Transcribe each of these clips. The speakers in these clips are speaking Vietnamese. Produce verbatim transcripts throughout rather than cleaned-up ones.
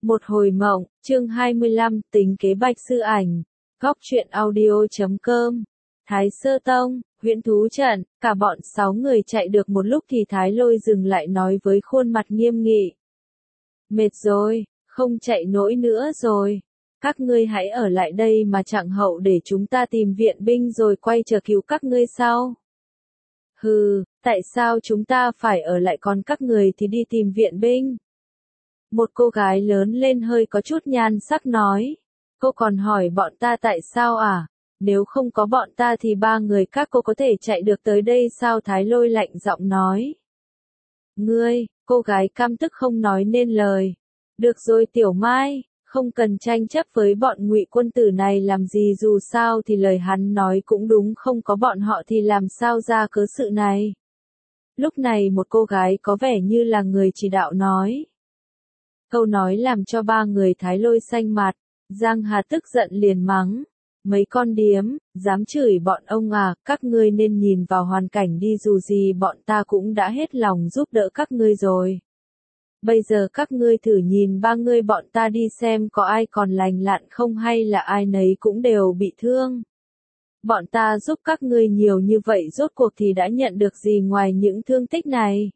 Một hồi mộng, chương hai mươi lăm, tính kế Bạch Sư Ảnh. Góc truyện audio chấm com. Thái Sơ Tông, Huyễn Thú Trận, cả bọn sáu người chạy được một lúc thì Thái Lôi dừng lại nói với khuôn mặt nghiêm nghị. Mệt rồi, không chạy nổi nữa rồi. Các ngươi hãy ở lại đây mà chặng hậu để chúng ta tìm viện binh rồi quay trở cứu các ngươi sau. Hừ, tại sao chúng ta phải ở lại còn các người thì đi tìm viện binh? Một cô gái lớn lên hơi có chút nhan sắc nói. Cô còn hỏi bọn ta tại sao à? Nếu không có bọn ta thì ba người các cô có thể chạy được tới đây sao? Thái Lôi lạnh giọng nói. Ngươi, cô gái căm tức không nói nên lời. Được rồi Tiểu Mai, không cần tranh chấp với bọn Ngụy quân tử này làm gì, dù sao thì lời hắn nói cũng đúng, không có bọn họ thì làm sao ra cớ sự này. Lúc này một cô gái có vẻ như là người chỉ đạo nói. Câu nói làm cho ba người Thái Lôi xanh mặt, Giang Hà tức giận liền mắng. Mấy con điếm, dám chửi bọn ông à, các ngươi nên nhìn vào hoàn cảnh đi, dù gì bọn ta cũng đã hết lòng giúp đỡ các ngươi rồi. Bây giờ các ngươi thử nhìn ba người bọn ta đi xem có ai còn lành lặn không hay là ai nấy cũng đều bị thương. Bọn ta giúp các ngươi nhiều như vậy rốt cuộc thì đã nhận được gì ngoài những thương tích này?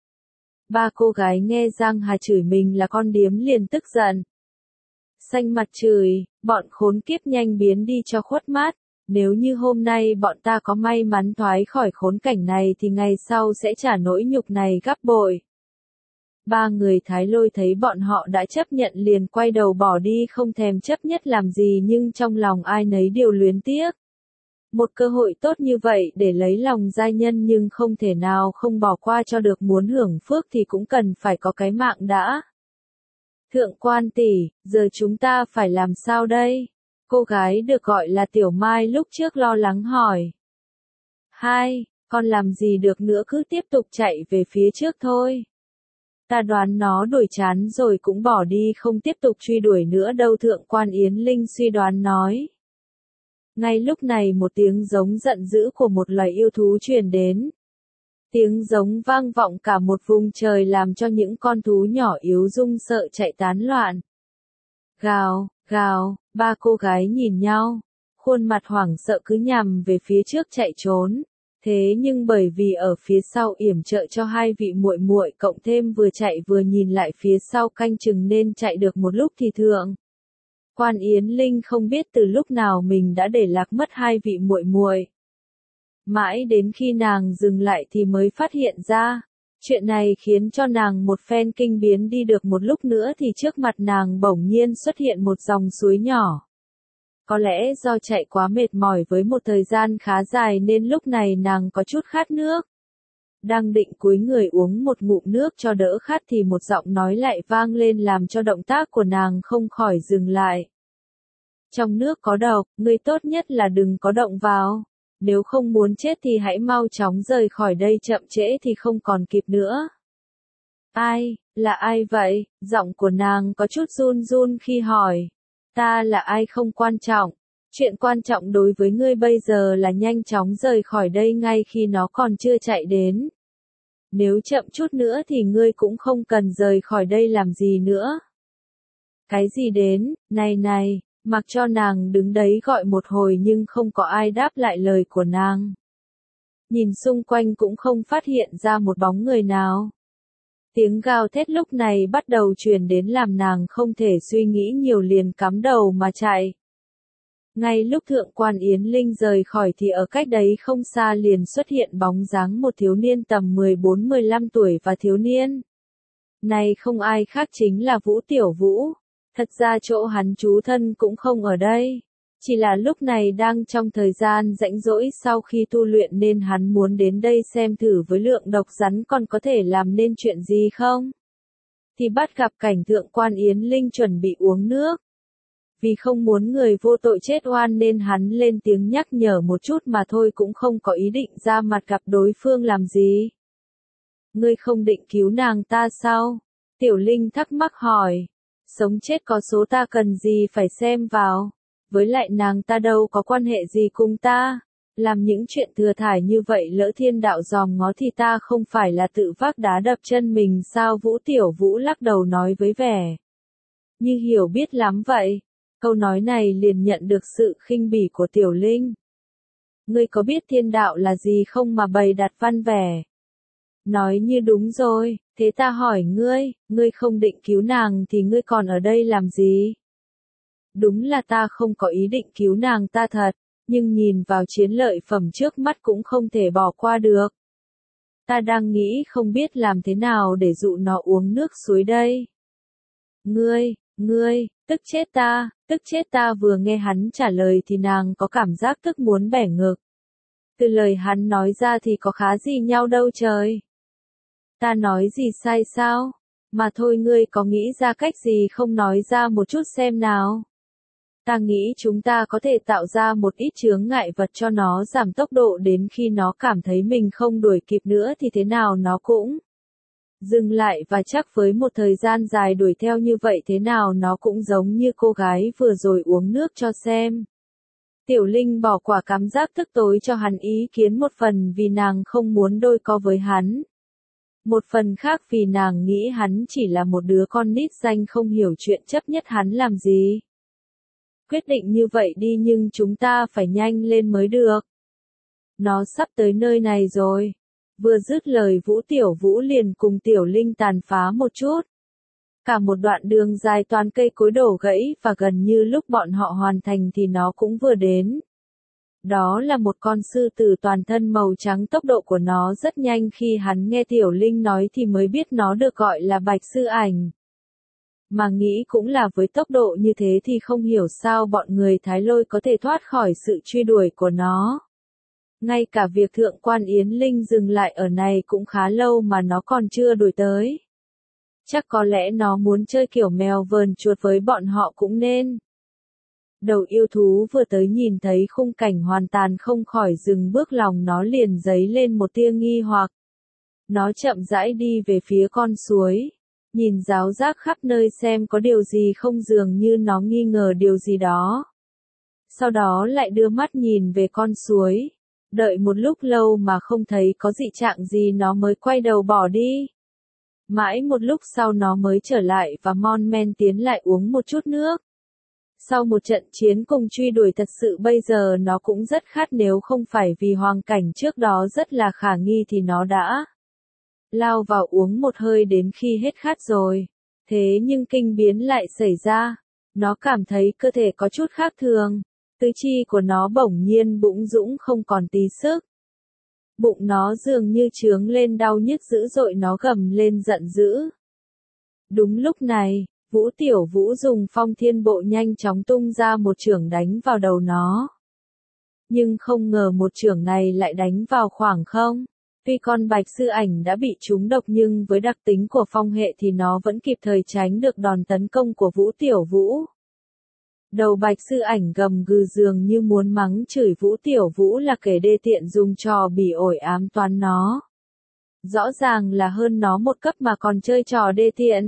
Ba cô gái nghe Giang Hà chửi mình là con điếm liền tức giận. Xanh mặt chửi, bọn khốn kiếp nhanh biến đi cho khuất mắt. Nếu như hôm nay bọn ta có may mắn thoát khỏi khốn cảnh này thì ngày sau sẽ trả nỗi nhục này gấp bội. Ba người Thái Lôi thấy bọn họ đã chấp nhận liền quay đầu bỏ đi, không thèm chấp nhất làm gì, nhưng trong lòng ai nấy đều luyến tiếc. Một cơ hội tốt như vậy để lấy lòng giai nhân nhưng không thể nào không bỏ qua cho được, muốn hưởng phước thì cũng cần phải có cái mạng đã. Thượng quan tỷ, giờ chúng ta phải làm sao đây? Cô gái được gọi là Tiểu Mai lúc trước lo lắng hỏi. Hai, con làm gì được nữa, cứ tiếp tục chạy về phía trước thôi. Ta đoán nó đuổi chán rồi cũng bỏ đi, không tiếp tục truy đuổi nữa đâu, Thượng quan Yến Linh suy đoán nói. Ngay lúc này một tiếng giống giận dữ của một loài yêu thú truyền đến. Tiếng giống vang vọng cả một vùng trời làm cho những con thú nhỏ yếu run sợ chạy tán loạn. Gào, gào, ba cô gái nhìn nhau, khuôn mặt hoảng sợ cứ nhằm về phía trước chạy trốn. Thế nhưng bởi vì ở phía sau yểm trợ cho hai vị muội muội, cộng thêm vừa chạy vừa nhìn lại phía sau canh chừng nên chạy được một lúc thì Thượng quan Yến Linh không biết từ lúc nào mình đã để lạc mất hai vị muội muội. Mãi đến khi nàng dừng lại thì mới phát hiện ra. Chuyện này khiến cho nàng một phen kinh biến, đi được một lúc nữa thì trước mặt nàng bỗng nhiên xuất hiện một dòng suối nhỏ. Có lẽ do chạy quá mệt mỏi với một thời gian khá dài nên lúc này nàng có chút khát nước. Đang định cúi người uống một ngụm nước cho đỡ khát thì một giọng nói lại vang lên làm cho động tác của nàng không khỏi dừng lại. Trong nước có độc, ngươi tốt nhất là đừng có động vào. Nếu không muốn chết thì hãy mau chóng rời khỏi đây, chậm trễ thì không còn kịp nữa. Ai, là ai vậy? Giọng của nàng có chút run run khi hỏi. Ta là ai không quan trọng. Chuyện quan trọng đối với ngươi bây giờ là nhanh chóng rời khỏi đây ngay khi nó còn chưa chạy đến. Nếu chậm chút nữa thì ngươi cũng không cần rời khỏi đây làm gì nữa. Cái gì đến, này này, mặc cho nàng đứng đấy gọi một hồi nhưng không có ai đáp lại lời của nàng. Nhìn xung quanh cũng không phát hiện ra một bóng người nào. Tiếng gào thét lúc này bắt đầu truyền đến làm nàng không thể suy nghĩ nhiều, liền cắm đầu mà chạy. Ngay lúc Thượng quan Yến Linh rời khỏi thì ở cách đấy không xa liền xuất hiện bóng dáng một thiếu niên tầm mười bốn mười lăm tuổi, và thiếu niên này không ai khác chính là Vũ Tiểu Vũ. Thật ra chỗ hắn trú thân cũng không ở đây. Chỉ là lúc này đang trong thời gian rảnh rỗi sau khi tu luyện nên hắn muốn đến đây xem thử với lượng độc rắn còn có thể làm nên chuyện gì không. Thì bắt gặp cảnh Thượng quan Yến Linh chuẩn bị uống nước. Vì không muốn người vô tội chết oan nên hắn lên tiếng nhắc nhở một chút mà thôi, cũng không có ý định ra mặt gặp đối phương làm gì. Ngươi không định cứu nàng ta sao? Tiểu Linh thắc mắc hỏi. Sống chết có số ta cần gì phải xem vào. Với lại nàng ta đâu có quan hệ gì cùng ta. Làm những chuyện thừa thải như vậy lỡ thiên đạo dòm ngó thì ta không phải là tự vác đá đập chân mình sao? Vũ Tiểu Vũ lắc đầu nói với vẻ như hiểu biết lắm vậy. Câu nói này liền nhận được sự khinh bỉ của Tiểu Linh. Ngươi có biết thiên đạo là gì không mà bày đặt văn vẻ? Nói như đúng rồi, thế ta hỏi ngươi, ngươi không định cứu nàng thì ngươi còn ở đây làm gì? Đúng là ta không có ý định cứu nàng ta thật, nhưng nhìn vào chiến lợi phẩm trước mắt cũng không thể bỏ qua được. Ta đang nghĩ không biết làm thế nào để dụ nó uống nước suối đây. Ngươi, ngươi, tức chết ta, tức chết ta vừa nghe hắn trả lời thì nàng có cảm giác tức muốn bẻ ngực. Từ lời hắn nói ra thì có khá gì nhau đâu trời. Ta nói gì sai sao? Mà thôi ngươi có nghĩ ra cách gì không nói ra một chút xem nào. Ta nghĩ chúng ta có thể tạo ra một ít chướng ngại vật cho nó giảm tốc độ đến khi nó cảm thấy mình không đuổi kịp nữa thì thế nào nó cũng dừng lại và chắc với một thời gian dài đuổi theo như vậy thế nào nó cũng giống như cô gái vừa rồi uống nước cho xem. Tiểu Linh bỏ quả cảm giác tức tối cho hắn ý kiến một phần vì nàng không muốn đôi co với hắn. Một phần khác vì nàng nghĩ hắn chỉ là một đứa con nít danh không hiểu chuyện chấp nhất hắn làm gì. Quyết định như vậy đi nhưng chúng ta phải nhanh lên mới được. Nó sắp tới nơi này rồi. Vừa dứt lời Vũ Tiểu Vũ liền cùng Tiểu Linh tàn phá một chút. Cả một đoạn đường dài toàn cây cối đổ gãy và gần như lúc bọn họ hoàn thành thì nó cũng vừa đến. Đó là một con sư tử toàn thân màu trắng, tốc độ của nó rất nhanh, khi hắn nghe Tiểu Linh nói thì mới biết nó được gọi là Bạch Sư Ảnh. Mà nghĩ cũng là với tốc độ như thế thì không hiểu sao bọn người Thái Lôi có thể thoát khỏi sự truy đuổi của nó. Ngay cả việc Thượng quan Yến Linh dừng lại ở này cũng khá lâu mà nó còn chưa đuổi tới. Chắc có lẽ nó muốn chơi kiểu mèo vờn chuột với bọn họ cũng nên. Đầu yêu thú vừa tới nhìn thấy khung cảnh hoàn toàn không khỏi dừng bước, lòng nó liền dấy lên một tia nghi hoặc. Nó chậm rãi đi về phía con suối, nhìn ráo rác khắp nơi xem có điều gì không, dường như nó nghi ngờ điều gì đó. Sau đó lại đưa mắt nhìn về con suối, đợi một lúc lâu mà không thấy có dị trạng gì nó mới quay đầu bỏ đi. Mãi một lúc sau nó mới trở lại và mon men tiến lại uống một chút nước. Sau một trận chiến cùng truy đuổi thật sự bây giờ nó cũng rất khát, nếu không phải vì hoàn cảnh trước đó rất là khả nghi thì nó đã lao vào uống một hơi đến khi hết khát rồi. Thế nhưng kinh biến lại xảy ra. Nó cảm thấy cơ thể có chút khác thường. Tứ chi của nó bỗng nhiên bụng dũng không còn tí sức. Bụng nó dường như trướng lên đau nhức dữ dội, nó gầm lên giận dữ. Đúng lúc này, Vũ Tiểu Vũ dùng Phong Thiên Bộ nhanh chóng tung ra một chưởng đánh vào đầu nó. Nhưng không ngờ một chưởng này lại đánh vào khoảng không. Tuy con Bạch Sư Ảnh đã bị trúng độc nhưng với đặc tính của phong hệ thì nó vẫn kịp thời tránh được đòn tấn công của Vũ Tiểu Vũ. Đầu Bạch Sư Ảnh gầm gừ dường như muốn mắng chửi Vũ Tiểu Vũ là kẻ đê tiện dùng trò bỉ ổi ám toán nó. Rõ ràng là hơn nó một cấp mà còn chơi trò đê tiện.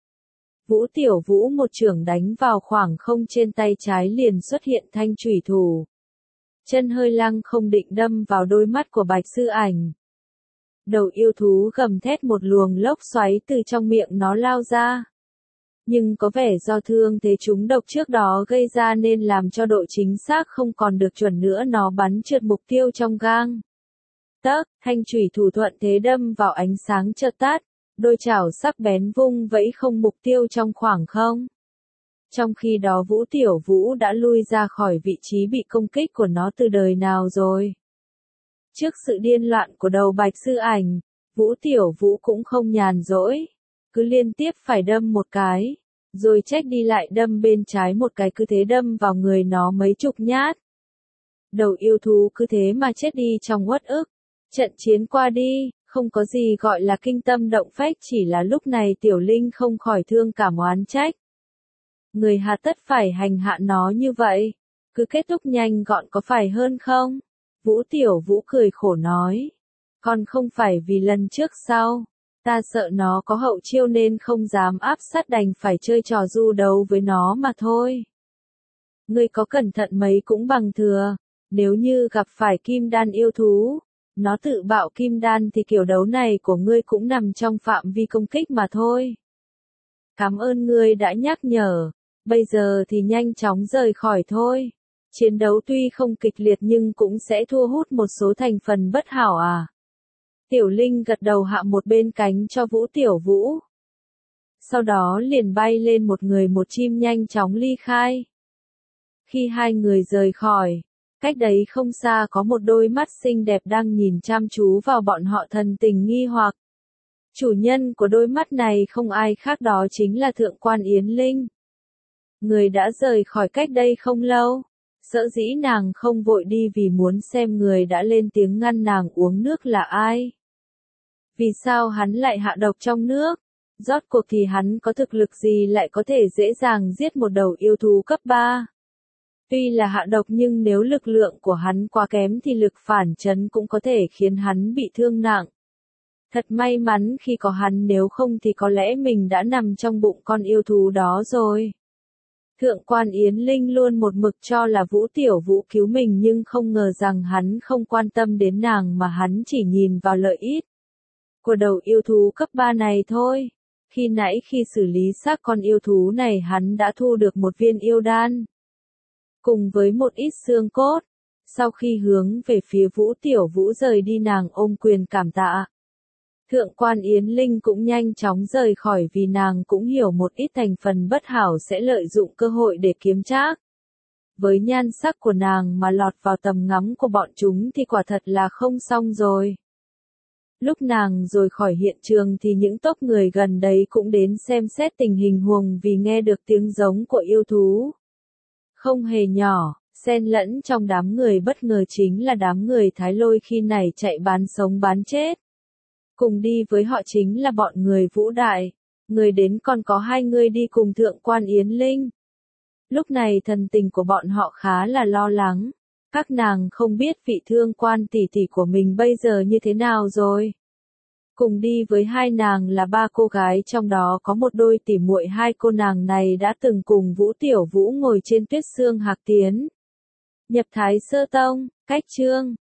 Vũ Tiểu Vũ một chưởng đánh vào khoảng không trên tay trái liền xuất hiện thanh chủy thủ. Chân hơi lăng không định đâm vào đôi mắt của Bạch Sư Ảnh. Đầu yêu thú gầm thét, một luồng lốc xoáy từ trong miệng nó lao ra. Nhưng có vẻ do thương thế trúng độc trước đó gây ra nên làm cho độ chính xác không còn được chuẩn nữa, nó bắn trượt mục tiêu trong gang tấc, thanh chủy thủ thuận thế đâm vào ánh sáng chợt tắt, đôi chảo sắc bén vung vẫy không mục tiêu trong khoảng không. Trong khi đó Vũ Tiểu Vũ đã lui ra khỏi vị trí bị công kích của nó từ đời nào rồi. Trước sự điên loạn của đầu Bạch Sư Ảnh, Vũ Tiểu Vũ cũng không nhàn rỗi, cứ liên tiếp phải đâm một cái, rồi trách đi lại đâm bên trái một cái, cứ thế đâm vào người nó mấy chục nhát. Đầu yêu thú cứ thế mà chết đi trong uất ức. Trận chiến qua đi, không có gì gọi là kinh tâm động phách, chỉ là lúc này Tiểu Linh không khỏi thương cảm oán trách. Người hà tất phải hành hạ nó như vậy, cứ kết thúc nhanh gọn có phải hơn không? Vũ Tiểu Vũ cười khổ nói. Còn không phải vì lần trước sao? Ta sợ nó có hậu chiêu nên không dám áp sát, đành phải chơi trò du đấu với nó mà thôi. Ngươi có cẩn thận mấy cũng bằng thừa. Nếu như gặp phải kim đan yêu thú, nó tự bạo kim đan thì kiểu đấu này của ngươi cũng nằm trong phạm vi công kích mà thôi. Cảm ơn ngươi đã nhắc nhở, bây giờ thì nhanh chóng rời khỏi thôi. Chiến đấu tuy không kịch liệt nhưng cũng sẽ thu hút một số thành phần bất hảo à. Tiểu Linh gật đầu hạ một bên cánh cho Vũ Tiểu Vũ. Sau đó liền bay lên một người một chim nhanh chóng ly khai. Khi hai người rời khỏi, cách đấy không xa có một đôi mắt xinh đẹp đang nhìn chăm chú vào bọn họ thần tình nghi hoặc. Chủ nhân của đôi mắt này không ai khác đó chính là Thượng quan Yến Linh. Người đã rời khỏi cách đây không lâu. Sợ dĩ nàng không vội đi vì muốn xem người đã lên tiếng ngăn nàng uống nước là ai. Vì sao hắn lại hạ độc trong nước? Rốt cuộc thì hắn có thực lực gì lại có thể dễ dàng giết một đầu yêu thú cấp ba? Tuy là hạ độc nhưng nếu lực lượng của hắn quá kém thì lực phản chấn cũng có thể khiến hắn bị thương nặng. Thật may mắn khi có hắn, nếu không thì có lẽ mình đã nằm trong bụng con yêu thú đó rồi. Thượng quan Yến Linh luôn một mực cho là Vũ Tiểu Vũ cứu mình nhưng không ngờ rằng hắn không quan tâm đến nàng mà hắn chỉ nhìn vào lợi ích của đầu yêu thú cấp ba này thôi. Khi nãy khi xử lý xác con yêu thú này hắn đã thu được một viên yêu đan, cùng với một ít xương cốt. Sau khi hướng về phía Vũ Tiểu Vũ rời đi, nàng ôm quyền cảm tạ. Thượng quan Yến Linh cũng nhanh chóng rời khỏi vì nàng cũng hiểu một ít thành phần bất hảo sẽ lợi dụng cơ hội để kiếm trác. Với nhan sắc của nàng mà lọt vào tầm ngắm của bọn chúng thì quả thật là không xong rồi. Lúc nàng rồi khỏi hiện trường thì những tốp người gần đấy cũng đến xem xét tình hình huống vì nghe được tiếng giống của yêu thú. Không hề nhỏ, xen lẫn trong đám người bất ngờ chính là đám người Thái Lôi khi này chạy bán sống bán chết. Cùng đi với họ chính là bọn người Vũ Đại, người đến còn có hai người đi cùng Thượng quan Yến Linh. Lúc này thần tình của bọn họ khá là lo lắng, các nàng không biết vị Thương quan tỷ tỷ của mình bây giờ như thế nào rồi. Cùng đi với hai nàng là ba cô gái, trong đó có một đôi tỉ muội, hai cô nàng này đã từng cùng Vũ Tiểu Vũ ngồi trên Tuyết Xương Hạc Tiến. Nhập Thái Sơ Tông, cách chương